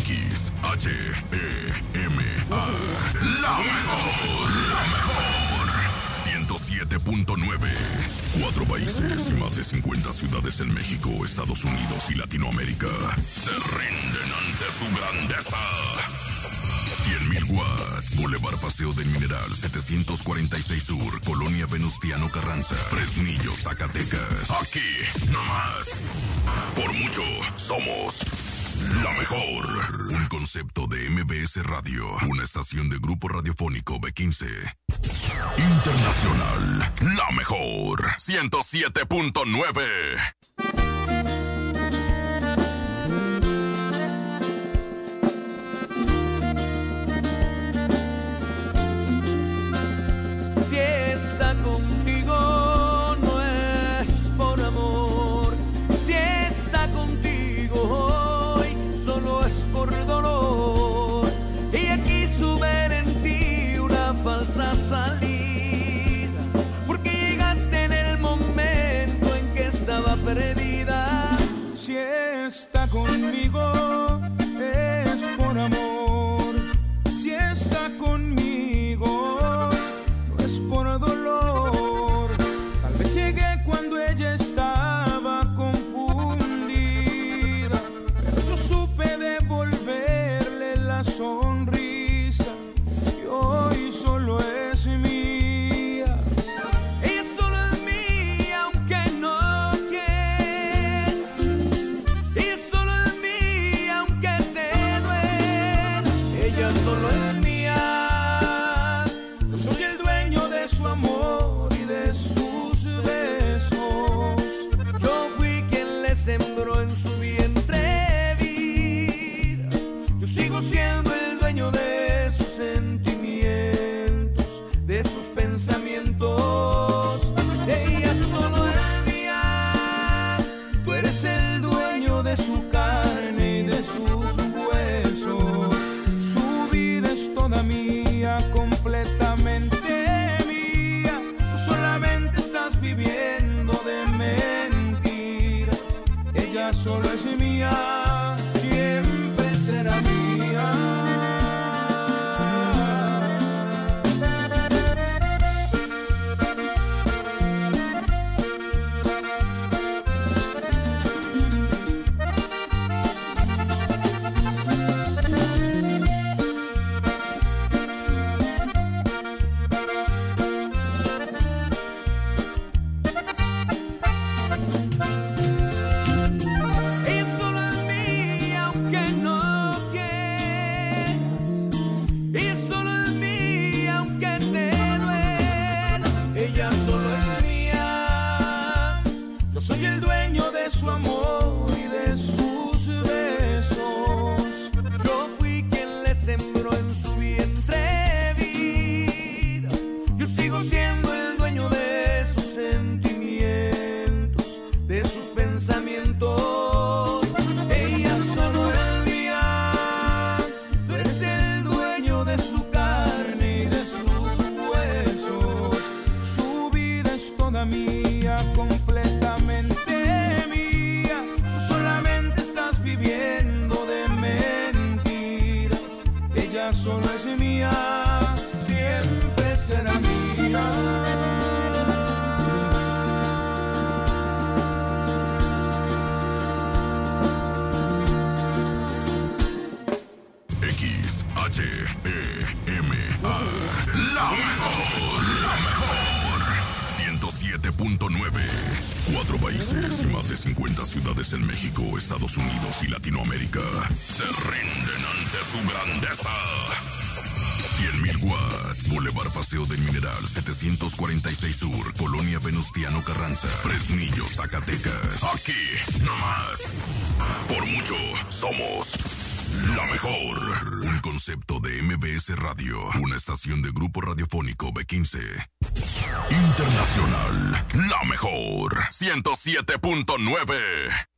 XHEMA. La mejor. 107.9. 4 países y más de 50 ciudades en México, Estados Unidos y Latinoamérica se rinden ante su grandeza. 100.000 watts. Boulevard Paseo del Mineral, 746 Sur, Colonia Venustiano Carranza, Fresnillo, Zacatecas. Aquí, nomás. Por mucho, somos la mejor. Un concepto de MBS Radio. Una estación de Grupo Radiofónico B15. Internacional. La mejor. 107.9. Si está contigo no es por amor. Si está contigo hoy solo es por dolor. Ella quiso ver en ti una falsa salida, porque llegaste en el momento en que estaba perdida. Si está conmigo es por amor. Si está conmigo no es por dolor. Tal vez llegué cuando ella estaba confundida, pero yo supe devolverle la sonrisa y hoy solo es mía. Ella solo es mía aunque no quiera. Ella solo es mía aunque te duela. Ella solo es mía. Yo soy el dueño de su amor y de sus besos. Yo fui quien le sembró en su vientre vida. Yo sigo siendo el dueño de sus sentimientos, de sus pensamientos. Ella solo es mía. Tú eres el dueño de su carne y de sus huesos. Su vida es toda mía, completamente mía. Tú solamente estás viviendo de mentiras. Ella solo es mía, siempre será mía. Ella solo es mía aunque no quieras. Ella solo es mía aunque te duela. Ella solo es mía. Yo soy el dueño de su amor y de sus besos. Yo fui quien le sembró en su vientre vida. Yo sigo siendo el dueño de sus sentimientos, de sus pensamientos. Ella solo es mía. Tú eres el dueño de su carne y de sus huesos. Su vida es toda mía, completamente mía. Tú solamente estás viviendo de mentiras. Ella solo es mía, siempre será mía. XHEMA. La mejor. 107.9. 4 países y más de 50 ciudades en México, Estados Unidos y Latinoamérica se rinden ante su grandeza. 100.000 watts. Boulevard Paseo del Mineral, 746 Sur, Colonia Venustiano Carranza, Fresnillo, Zacatecas. Aquí, nomás. Por mucho, somos la mejor. Un concepto de MBS Radio. Una estación de Grupo Radiofónico B15. Internacional. La mejor. 107.9.